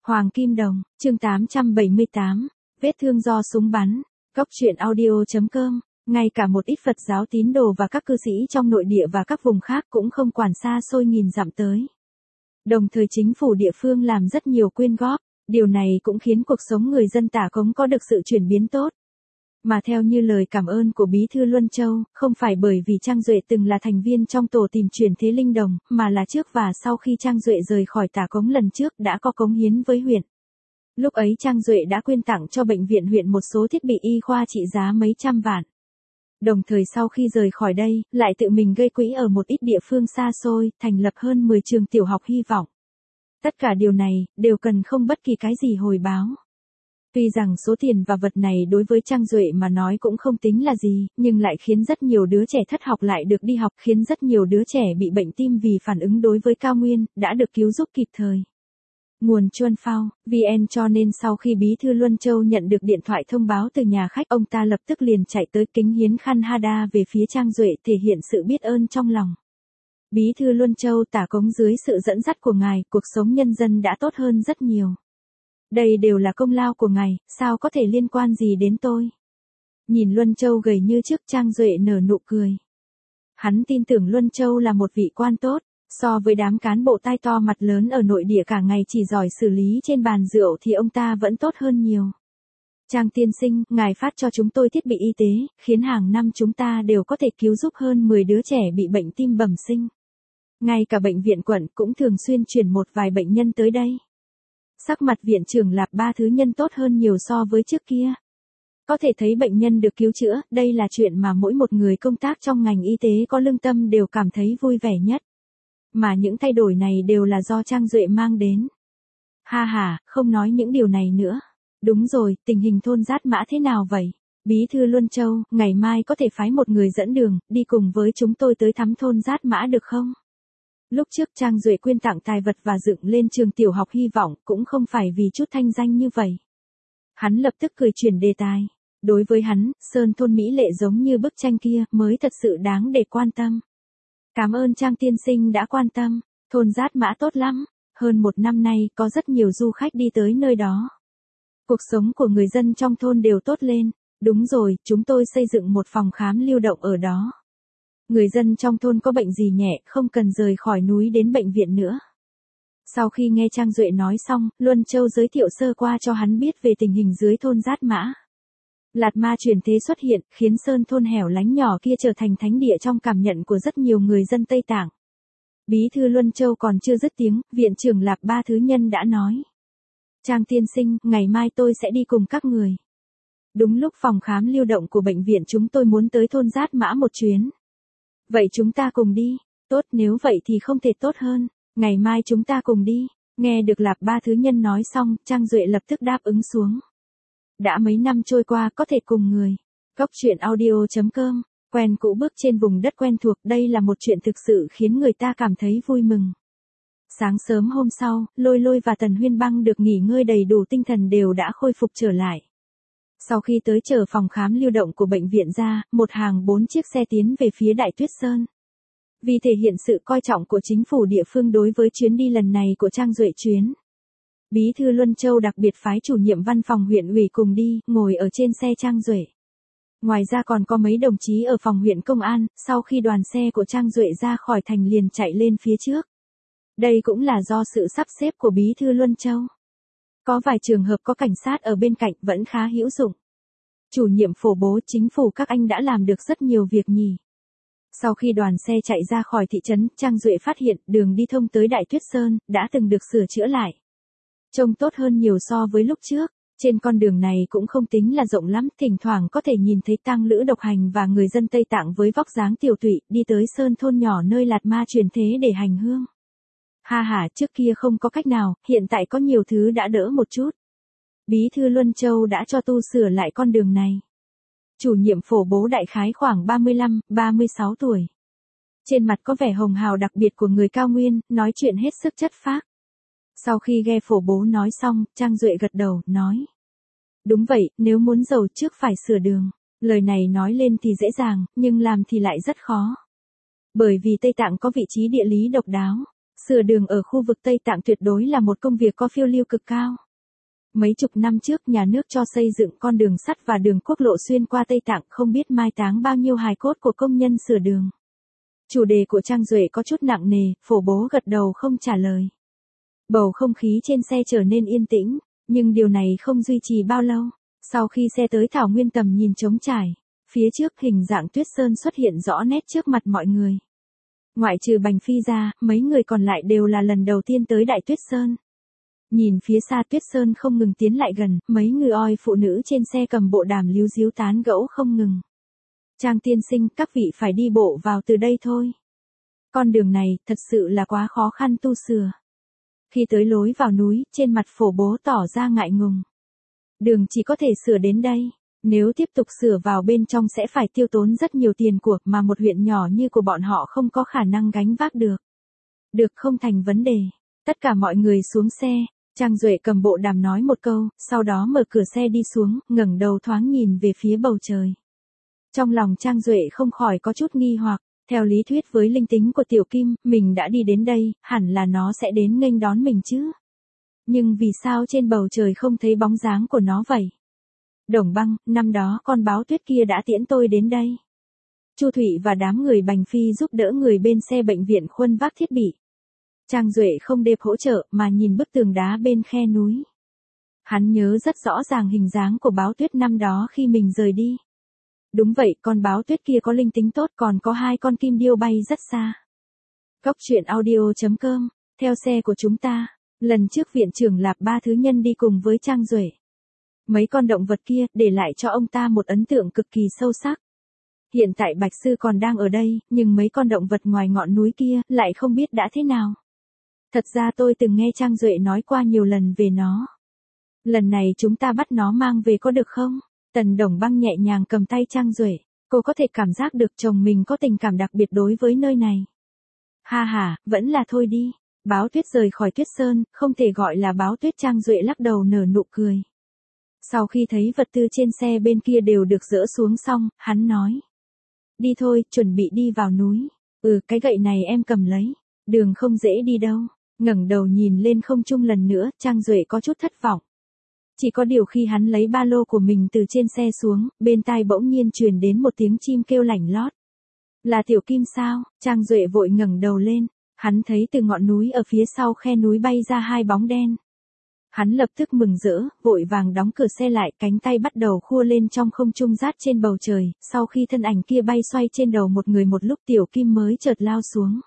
Hoàng Kim Đồng, chương 878, vết thương do súng bắn, Cốc truyện audio.com, ngay cả một ít Phật giáo tín đồ và các cư sĩ trong nội địa và các vùng khác cũng không quản xa xôi nghìn dặm tới. Đồng thời chính phủ địa phương làm rất nhiều quyên góp, điều này cũng khiến cuộc sống người dân Tả Cống có được sự chuyển biến tốt. Mà theo như lời cảm ơn của Bí thư Luân Châu, không phải bởi vì Trang Duệ từng là thành viên trong tổ tìm chuyển thế linh đồng, mà là trước và sau khi Trang Duệ rời khỏi Tả Cống lần trước đã có cống hiến với huyện. Lúc ấy Trang Duệ đã quyên tặng cho bệnh viện huyện một số thiết bị y khoa trị giá mấy trăm vạn. Đồng thời sau khi rời khỏi đây, lại tự mình gây quỹ ở một ít địa phương xa xôi, thành lập hơn 10 trường tiểu học hy vọng. Tất cả điều này, đều cần không bất kỳ cái gì hồi báo. Tuy rằng số tiền và vật này đối với Trang Duệ mà nói cũng không tính là gì, nhưng lại khiến rất nhiều đứa trẻ thất học lại được đi học, khiến rất nhiều đứa trẻ bị bệnh tim vì phản ứng đối với cao nguyên, đã được cứu giúp kịp thời. Nguồn Chuân Phao, VN. Cho nên sau khi Bí thư Luân Châu nhận được điện thoại thông báo từ nhà khách, ông ta lập tức liền chạy tới kính hiến khăn hada về phía Trang Duệ thể hiện sự biết ơn trong lòng. Bí thư Luân Châu, Tả Cống dưới sự dẫn dắt của ngài, cuộc sống nhân dân đã tốt hơn rất nhiều. Đây đều là công lao của ngài, sao có thể liên quan gì đến tôi? Nhìn Luân Châu gầy như trước, Trang Duệ nở nụ cười. Hắn tin tưởng Luân Châu là một vị quan tốt, so với đám cán bộ tai to mặt lớn ở nội địa cả ngày chỉ giỏi xử lý trên bàn rượu thì ông ta vẫn tốt hơn nhiều. Trang tiên sinh, ngài phát cho chúng tôi thiết bị y tế, khiến hàng năm chúng ta đều có thể cứu giúp hơn 10 đứa trẻ bị bệnh tim bẩm sinh. Ngay cả bệnh viện quận cũng thường xuyên chuyển một vài bệnh nhân tới đây. Sắc mặt viện trưởng Lạp Ba Thứ Nhân tốt hơn nhiều so với trước kia. Có thể thấy bệnh nhân được cứu chữa, đây là chuyện mà mỗi một người công tác trong ngành y tế có lương tâm đều cảm thấy vui vẻ nhất. Mà những thay đổi này đều là do Trang Duệ mang đến. Ha ha, không nói những điều này nữa. Đúng rồi, tình hình thôn Giát Mã thế nào vậy? Bí thư Luân Châu, ngày mai có thể phái một người dẫn đường, đi cùng với chúng tôi tới thăm thôn Giát Mã được không? Lúc trước Trang Duệ quyên tặng tài vật và dựng lên trường tiểu học hy vọng cũng không phải vì chút thanh danh như vậy. Hắn lập tức cười chuyển đề tài. Đối với hắn, Sơn thôn Mỹ Lệ giống như bức tranh kia mới thật sự đáng để quan tâm. Cảm ơn Trang tiên sinh đã quan tâm, thôn Giát Mã tốt lắm. Hơn một năm nay có rất nhiều du khách đi tới nơi đó. Cuộc sống của người dân trong thôn đều tốt lên. Đúng rồi, chúng tôi xây dựng một phòng khám lưu động ở đó. Người dân trong thôn có bệnh gì nhẹ, không cần rời khỏi núi đến bệnh viện nữa. Sau khi nghe Trang Duệ nói xong, Luân Châu giới thiệu sơ qua cho hắn biết về tình hình dưới thôn Giát Mã. Lạt ma chuyển thế xuất hiện, khiến sơn thôn hẻo lánh nhỏ kia trở thành thánh địa trong cảm nhận của rất nhiều người dân Tây Tạng. Bí thư Luân Châu còn chưa dứt tiếng, viện trưởng Lạp Ba Thứ Nhân đã nói. Trang tiên sinh, ngày mai tôi sẽ đi cùng các người. Đúng lúc phòng khám lưu động của bệnh viện chúng tôi muốn tới thôn Giát Mã một chuyến. Vậy chúng ta cùng đi. Tốt, nếu vậy thì không thể tốt hơn. Ngày mai chúng ta cùng đi. Nghe được Lạp Ba Thứ Nhân nói xong, Trang Duệ lập tức đáp ứng xuống. Đã mấy năm trôi qua có thể cùng người. Cốc truyện audio.com, quen cũ bước trên vùng đất quen thuộc, đây là một chuyện thực sự khiến người ta cảm thấy vui mừng. Sáng sớm hôm sau, Lôi Lôi và Tần Huyên Băng được nghỉ ngơi đầy đủ tinh thần đều đã khôi phục trở lại. Sau khi tới chờ phòng khám lưu động của bệnh viện ra, một hàng 4 chiếc xe tiến về phía Đại Tuyết Sơn. Vì thể hiện sự coi trọng của chính phủ địa phương đối với chuyến đi lần này của Trang Duệ chuyến. Bí thư Luân Châu đặc biệt phái chủ nhiệm văn phòng huyện ủy cùng đi, ngồi ở trên xe Trang Duệ. Ngoài ra còn có mấy đồng chí ở phòng huyện công an, sau khi đoàn xe của Trang Duệ ra khỏi thành liền chạy lên phía trước. Đây cũng là do sự sắp xếp của Bí thư Luân Châu. Có vài trường hợp có cảnh sát ở bên cạnh vẫn khá hữu dụng. Chủ nhiệm phổ bố chính phủ các anh đã làm được rất nhiều việc nhỉ. Sau khi đoàn xe chạy ra khỏi thị trấn, Trang Duệ phát hiện đường đi thông tới Đại Tuyết Sơn đã từng được sửa chữa lại. Trông tốt hơn nhiều so với lúc trước. Trên con đường này cũng không tính là rộng lắm, thỉnh thoảng có thể nhìn thấy tang lữ độc hành và người dân Tây Tạng với vóc dáng tiều tụy đi tới sơn thôn nhỏ nơi Lạt Ma truyền thế để hành hương. Ha ha, trước kia không có cách nào, hiện tại có nhiều thứ đã đỡ một chút. Bí thư Luân Châu đã cho tu sửa lại con đường này. Chủ nhiệm phổ bố đại khái khoảng 35, 36 tuổi. Trên mặt có vẻ hồng hào đặc biệt của người cao nguyên, nói chuyện hết sức chất phác. Sau khi nghe phổ bố nói xong, Trang Duệ gật đầu, nói. Đúng vậy, nếu muốn giàu trước phải sửa đường. Lời này nói lên thì dễ dàng, nhưng làm thì lại rất khó. Bởi vì Tây Tạng có vị trí địa lý độc đáo. Sửa đường ở khu vực Tây Tạng tuyệt đối là một công việc có phiêu lưu cực cao. Mấy chục năm trước nhà nước cho xây dựng con đường sắt và đường quốc lộ xuyên qua Tây Tạng, không biết mai táng bao nhiêu hài cốt của công nhân sửa đường. Chủ đề của Trang Duệ có chút nặng nề, phổ bố gật đầu không trả lời. Bầu không khí trên xe trở nên yên tĩnh, nhưng điều này không duy trì bao lâu. Sau khi xe tới thảo nguyên tầm nhìn trống trải, phía trước hình dạng Tuyết Sơn xuất hiện rõ nét trước mặt mọi người. Ngoại trừ Bành Phi ra, mấy người còn lại đều là lần đầu tiên tới Đại Tuyết Sơn. Nhìn phía xa Tuyết Sơn không ngừng tiến lại gần, mấy người oi phụ nữ trên xe cầm bộ đàm líu díu tán gẫu không ngừng. Trang tiên sinh, các vị phải đi bộ vào từ đây thôi. Con đường này, thật sự là quá khó khăn tu sửa. Khi tới lối vào núi, trên mặt phổ bố tỏ ra ngại ngùng. Đường chỉ có thể sửa đến đây. Nếu tiếp tục sửa vào bên trong sẽ phải tiêu tốn rất nhiều tiền của mà một huyện nhỏ như của bọn họ không có khả năng gánh vác được. Được, không thành vấn đề. Tất cả mọi người xuống xe. Trang Duệ cầm bộ đàm nói một câu, sau đó mở cửa xe đi xuống, ngẩng đầu thoáng nhìn về phía bầu trời. Trong lòng Trang Duệ không khỏi có chút nghi hoặc, theo lý thuyết với linh tính của Tiểu Kim, mình đã đi đến đây, hẳn là nó sẽ đến nghênh đón mình chứ. Nhưng vì sao trên bầu trời không thấy bóng dáng của nó vậy? Đồng Băng, năm đó con báo tuyết kia đã tiễn tôi đến đây. Chu Thụy và đám người Bành Phi giúp đỡ người bên xe bệnh viện khuân vác thiết bị. Trang Duệ không đệp hỗ trợ mà nhìn bức tường đá bên khe núi. Hắn nhớ rất rõ ràng hình dáng của báo tuyết năm đó khi mình rời đi. Đúng vậy, con báo tuyết kia có linh tính tốt, còn có 2 con kim điêu bay rất xa. Góc truyện audio.com, theo xe của chúng ta. Lần trước viện trưởng Lạp Ba Thứ Nhân đi cùng với Trang Duệ. Mấy con động vật kia để lại cho ông ta một ấn tượng cực kỳ sâu sắc. Hiện tại Bạch Sư còn đang ở đây, nhưng mấy con động vật ngoài ngọn núi kia lại không biết đã thế nào. Thật ra tôi từng nghe Trang Duệ nói qua nhiều lần về nó. Lần này chúng ta bắt nó mang về có được không? Tần Đồng Băng nhẹ nhàng cầm tay Trang Duệ. Cô có thể cảm giác được chồng mình có tình cảm đặc biệt đối với nơi này. Ha ha, vẫn là thôi đi. Báo tuyết rời khỏi Tuyết Sơn, không thể gọi là báo tuyết. Trang Duệ lắc đầu nở nụ cười. Sau khi thấy vật tư trên xe bên kia đều được dỡ xuống xong, hắn nói. Đi thôi, chuẩn bị đi vào núi. Cái gậy này em cầm lấy. Đường không dễ đi đâu. Ngẩng đầu nhìn lên không trung lần nữa, Trang Duệ có chút thất vọng. Chỉ có điều khi hắn lấy ba lô của mình từ trên xe xuống, bên tai bỗng nhiên truyền đến một tiếng chim kêu lảnh lót. Là Tiểu Kim sao? Trang Duệ vội ngẩng đầu lên. Hắn thấy từ ngọn núi ở phía sau khe núi bay ra 2 bóng đen. Hắn lập tức mừng rỡ, vội vàng đóng cửa xe lại, cánh tay bắt đầu khua lên trong không trung rát trên bầu trời, sau khi thân ảnh kia bay xoay trên đầu một người một lúc Tiểu Kim mới chợt lao xuống.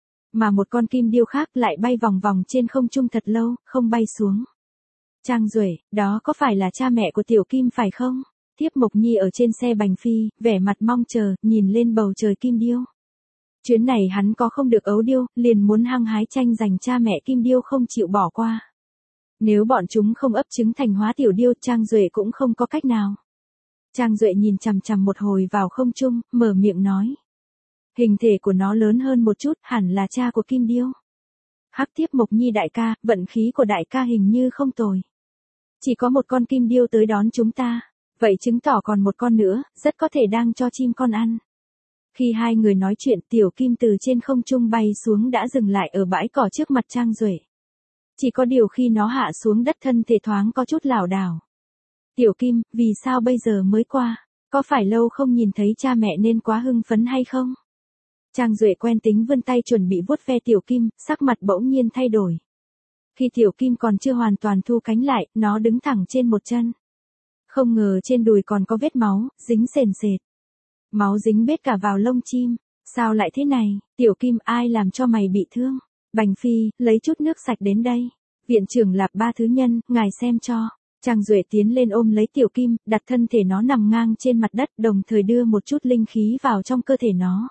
Mà một con kim điêu khác lại bay vòng vòng trên không trung thật lâu, không bay xuống. Trang Duệ, đó có phải là cha mẹ của Tiểu Kim phải không? Tiếp Mộc Nhi ở trên xe Bành Phi, vẻ mặt mong chờ, nhìn lên bầu trời kim điêu. Chuyến này hắn có không được ấu điêu, liền muốn hăng hái tranh giành cha mẹ kim điêu không chịu bỏ qua. Nếu bọn chúng không ấp trứng thành hóa tiểu điêu, Trang Duệ cũng không có cách nào. Trang Duệ nhìn chằm chằm một hồi vào không trung, mở miệng nói. Hình thể của nó lớn hơn một chút, hẳn là cha của kim điêu. Hắc Tiếp Mộc Nhi đại ca, vận khí của đại ca hình như không tồi. Chỉ có một con kim điêu tới đón chúng ta, vậy chứng tỏ còn một con nữa, rất có thể đang cho chim con ăn. Khi hai người nói chuyện, Tiểu Kim từ trên không trung bay xuống đã dừng lại ở bãi cỏ trước mặt Trang Duệ. Chỉ có điều khi nó hạ xuống đất thân thể thoáng có chút lảo đảo. Tiểu Kim, vì sao bây giờ mới qua? Có phải lâu không nhìn thấy cha mẹ nên quá hưng phấn hay không? Trang Duệ quen tính vươn tay chuẩn bị vuốt ve Tiểu Kim, sắc mặt bỗng nhiên thay đổi. Khi Tiểu Kim còn chưa hoàn toàn thu cánh lại, nó đứng thẳng trên một chân. Không ngờ trên đùi còn có vết máu, dính sền sệt. Máu dính bết cả vào lông chim. Sao lại thế này? Tiểu Kim, ai làm cho mày bị thương? Bành Phi, lấy chút nước sạch đến đây. Viện trưởng Lạp Ba Thứ Nhân, ngài xem cho. Trang Duệ tiến lên ôm lấy Tiểu Kim, đặt thân thể nó nằm ngang trên mặt đất, đồng thời đưa một chút linh khí vào trong cơ thể nó.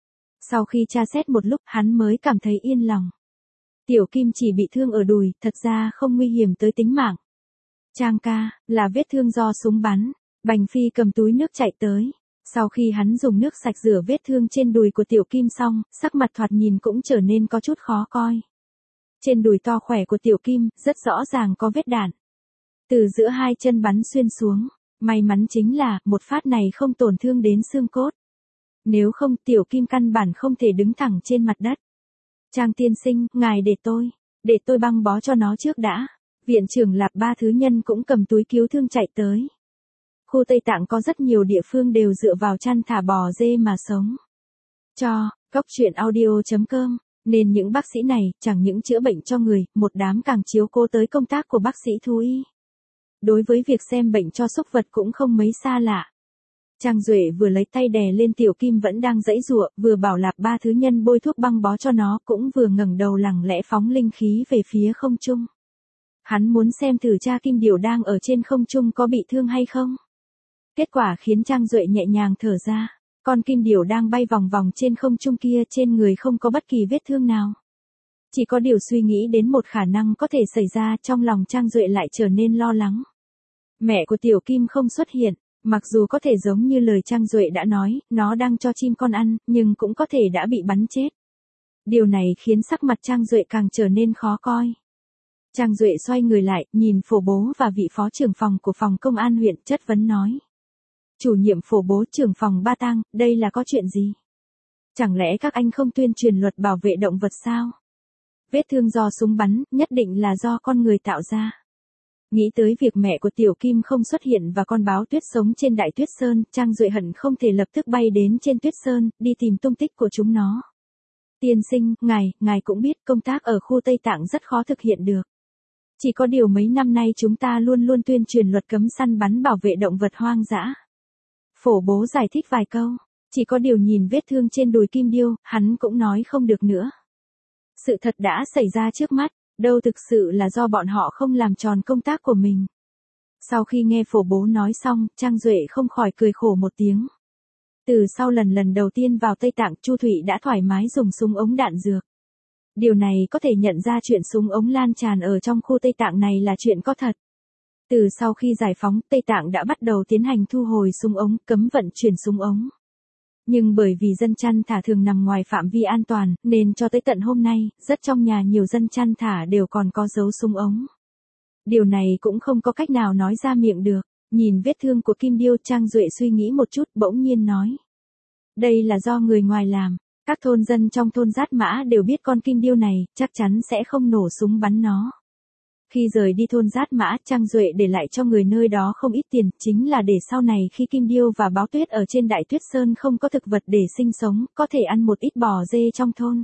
Sau khi tra xét một lúc, hắn mới cảm thấy yên lòng. Tiểu Kim chỉ bị thương ở đùi, thật ra không nguy hiểm tới tính mạng. Trang ca, là vết thương do súng bắn. Bành Phi cầm túi nước chạy tới. Sau khi hắn dùng nước sạch rửa vết thương trên đùi của Tiểu Kim xong, sắc mặt thoạt nhìn cũng trở nên có chút khó coi. Trên đùi to khỏe của Tiểu Kim, rất rõ ràng có vết đạn. Từ giữa hai chân bắn xuyên xuống. May mắn chính là, một phát này không tổn thương đến xương cốt. Nếu không, Tiểu Kim căn bản không thể đứng thẳng trên mặt đất. Trang tiên sinh, ngài để tôi băng bó cho nó trước đã. Viện trưởng Lạp Ba Thứ Nhân cũng cầm túi cứu thương chạy tới. Khu Tây Tạng có rất nhiều địa phương đều dựa vào chăn thả bò dê mà sống. Góc truyện audio.com, nên những bác sĩ này chẳng những chữa bệnh cho người, một đám càng chiếu cố tới công tác của bác sĩ thú y. Đối với việc xem bệnh cho súc vật cũng không mấy xa lạ. Trang Duệ vừa lấy tay đè lên Tiểu Kim vẫn đang giãy giụa, vừa bảo Lạp Ba Thứ Nhân bôi thuốc băng bó cho nó, cũng vừa ngẩng đầu lẳng lẽ phóng linh khí về phía không trung. Hắn muốn xem thử cha Kim Điểu đang ở trên không trung có bị thương hay không. Kết quả khiến Trang Duệ nhẹ nhàng thở ra. Con Kim Điểu đang bay vòng vòng trên không trung kia, trên người không có bất kỳ vết thương nào. Chỉ có điều suy nghĩ đến một khả năng có thể xảy ra, trong lòng Trang Duệ lại trở nên lo lắng. Mẹ của Tiểu Kim không xuất hiện, mặc dù có thể giống như lời Trang Duệ đã nói, nó đang cho chim con ăn, nhưng cũng có thể đã bị bắn chết. Điều này khiến sắc mặt Trang Duệ càng trở nên khó coi. Trang Duệ xoay người lại, nhìn Phổ Bố và vị phó trưởng phòng của phòng công an huyện, chất vấn nói. Chủ nhiệm Phổ Bố, trưởng phòng Ba Tang, đây là có chuyện gì? Chẳng lẽ các anh không tuyên truyền luật bảo vệ động vật sao? Vết thương do súng bắn, nhất định là do con người tạo ra. Nghĩ tới việc mẹ của Tiểu Kim không xuất hiện và con báo tuyết sống trên Đại Tuyết Sơn, Trang Duệ hận không thể lập tức bay đến trên Tuyết Sơn, đi tìm tung tích của chúng nó. Tiên sinh, ngài cũng biết công tác ở khu Tây Tạng rất khó thực hiện được. Chỉ có điều mấy năm nay chúng ta luôn luôn tuyên truyền luật cấm săn bắn bảo vệ động vật hoang dã. Phổ Bố giải thích vài câu, chỉ có điều nhìn vết thương trên đùi Kim Điêu, hắn cũng nói không được nữa. Sự thật đã xảy ra trước mắt, đâu thực sự là do bọn họ không làm tròn công tác của mình. Sau khi nghe Phổ Bố nói xong, Trang Duệ không khỏi cười khổ một tiếng. Từ sau lần đầu tiên vào Tây Tạng, Chu Thụy đã thoải mái dùng súng ống đạn dược. Điều này có thể nhận ra chuyện súng ống lan tràn ở trong khu Tây Tạng này là chuyện có thật. Từ sau khi giải phóng, Tây Tạng đã bắt đầu tiến hành thu hồi súng ống, cấm vận chuyển súng ống. Nhưng bởi vì dân chăn thả thường nằm ngoài phạm vi an toàn, nên cho tới tận hôm nay, rất trong nhà nhiều dân chăn thả đều còn có dấu súng ống. Điều này cũng không có cách nào nói ra miệng được. Nhìn vết thương của Kim Điêu, Trang Duệ suy nghĩ một chút, bỗng nhiên nói. Đây là do người ngoài làm. Các thôn dân trong thôn Giát Mã đều biết con Kim Điêu này, chắc chắn sẽ không nổ súng bắn nó. Khi rời đi thôn Giát Mã, Trang Duệ để lại cho người nơi đó không ít tiền, chính là để sau này khi Kim Điêu và báo tuyết ở trên Đại Tuyết Sơn không có thực vật để sinh sống, có thể ăn một ít bò dê trong thôn.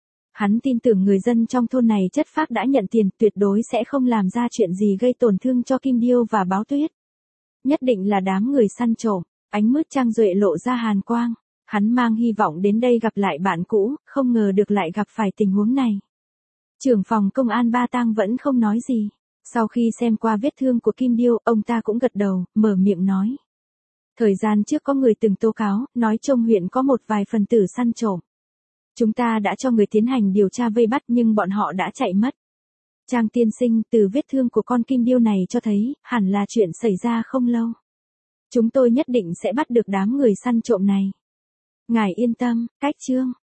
Hắn tin tưởng người dân trong thôn này chất phác đã nhận tiền, tuyệt đối sẽ không làm ra chuyện gì gây tổn thương cho Kim Điêu và báo tuyết. Nhất định là đám người săn trộm. Ánh mắt Trang Duệ lộ ra hàn quang. Hắn mang hy vọng đến đây gặp lại bạn cũ, không ngờ được lại gặp phải tình huống này. Trưởng phòng công an Ba Tang vẫn không nói gì. Sau khi xem qua vết thương của Kim Điêu, ông ta cũng gật đầu, mở miệng nói. Thời gian trước có người từng tố cáo, nói trong huyện có một vài phần tử săn trộm. Chúng ta đã cho người tiến hành điều tra vây bắt nhưng bọn họ đã chạy mất. Trang tiên sinh, từ vết thương của con Kim Điêu này cho thấy, hẳn là chuyện xảy ra không lâu. Chúng tôi nhất định sẽ bắt được đám người săn trộm này. Ngài yên tâm, cách chương.